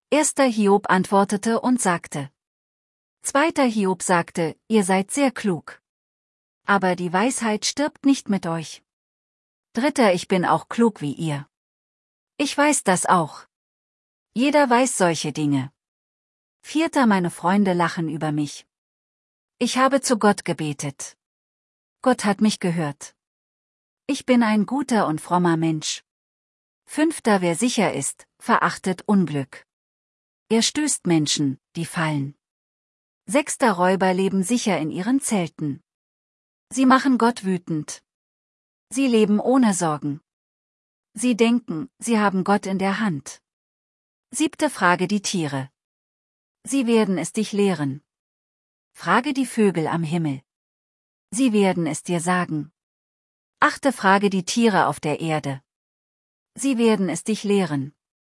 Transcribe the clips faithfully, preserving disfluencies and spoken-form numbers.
Erster Hiob antwortete und sagte. Zweiter Hiob sagte, ihr seid sehr klug. Aber die Weisheit stirbt nicht mit euch. Dritter, ich bin auch klug wie ihr. Ich weiß das auch. Jeder weiß solche Dinge. Vierter, meine Freunde lachen über mich. Ich habe zu Gott gebetet. Gott hat mich gehört. Ich bin ein guter und frommer Mensch. Fünfter, wer sicher ist, verachtet Unglück. Er stößt Menschen, die fallen. Sechster, Räuber leben sicher in ihren Zelten. Sie machen Gott wütend. Sie leben ohne Sorgen. Sie denken, sie haben Gott in der Hand. Siebte, frage die Tiere. Sie werden es dich lehren. Frage die Vögel am Himmel. Sie werden es dir sagen. Achte, frage die Tiere auf der Erde. Sie werden es dich lehren.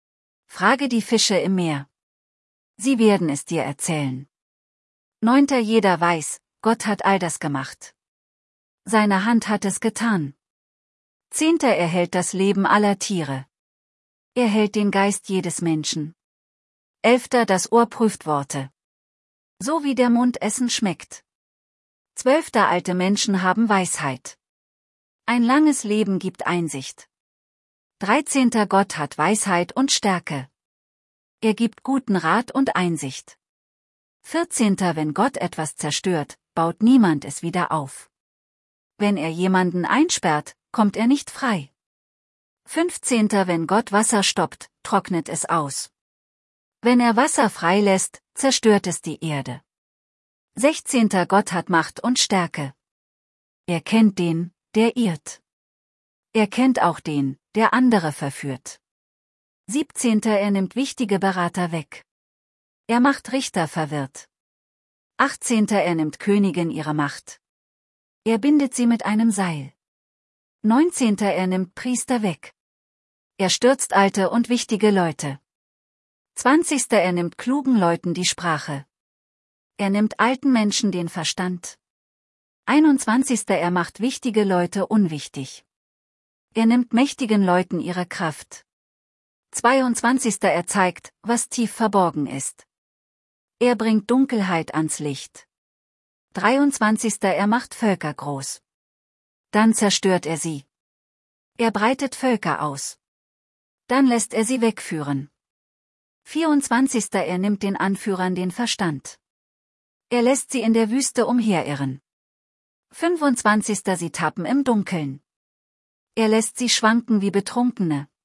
Frage die Fische im Meer. Sie werden es dir erzählen. Neunter, jeder weiß, Gott hat all das gemacht. Seine Hand hat es getan. Zehnter, er hält das Leben aller Tiere. Er hält den Geist jedes Menschen. Elfter, das Ohr prüft Worte. So wie der Mund Essen schmeckt. Zwölfter, alte Menschen haben Weisheit. Ein langes Leben gibt Einsicht. Dreizehnter, Gott hat Weisheit und Stärke. Er gibt guten Rat und Einsicht. Vierzehnter, wenn Gott etwas zerstört, baut niemand es wieder auf. Wenn er jemanden einsperrt, kommt er nicht frei. Fünfzehnter, wenn Gott Wasser stoppt, trocknet es aus. Wenn er Wasser freilässt, zerstört es die Erde. Sechzehnter, Gott hat Macht und Stärke. Er kennt den, der irrt. Er kennt auch den, der andere verführt. Siebzehnter, er nimmt wichtige Berater weg. Er macht Richter verwirrt. Achtzehnter, er nimmt Königen ihre Macht. Er bindet sie mit einem Seil. Neunzehnter, er nimmt Priester weg. Er stürzt alte und wichtige Leute. Zwanzigster, er nimmt klugen Leuten die Sprache. Er nimmt alten Menschen den Verstand. Einundzwanzigster, er macht wichtige Leute unwichtig. Er nimmt mächtigen Leuten ihre Kraft. Zweiundzwanzigster, er zeigt, was tief verborgen ist. Er bringt Dunkelheit ans Licht. Dreiundzwanzigster, er macht Völker groß. Dann zerstört er sie. Er breitet Völker aus. Dann lässt er sie wegführen. Vierundzwanzigster, er nimmt den Anführern den Verstand. Er lässt sie in der Wüste umherirren. Fünfundzwanzigster, sie tappen im Dunkeln. Er lässt sie schwanken wie Betrunkene.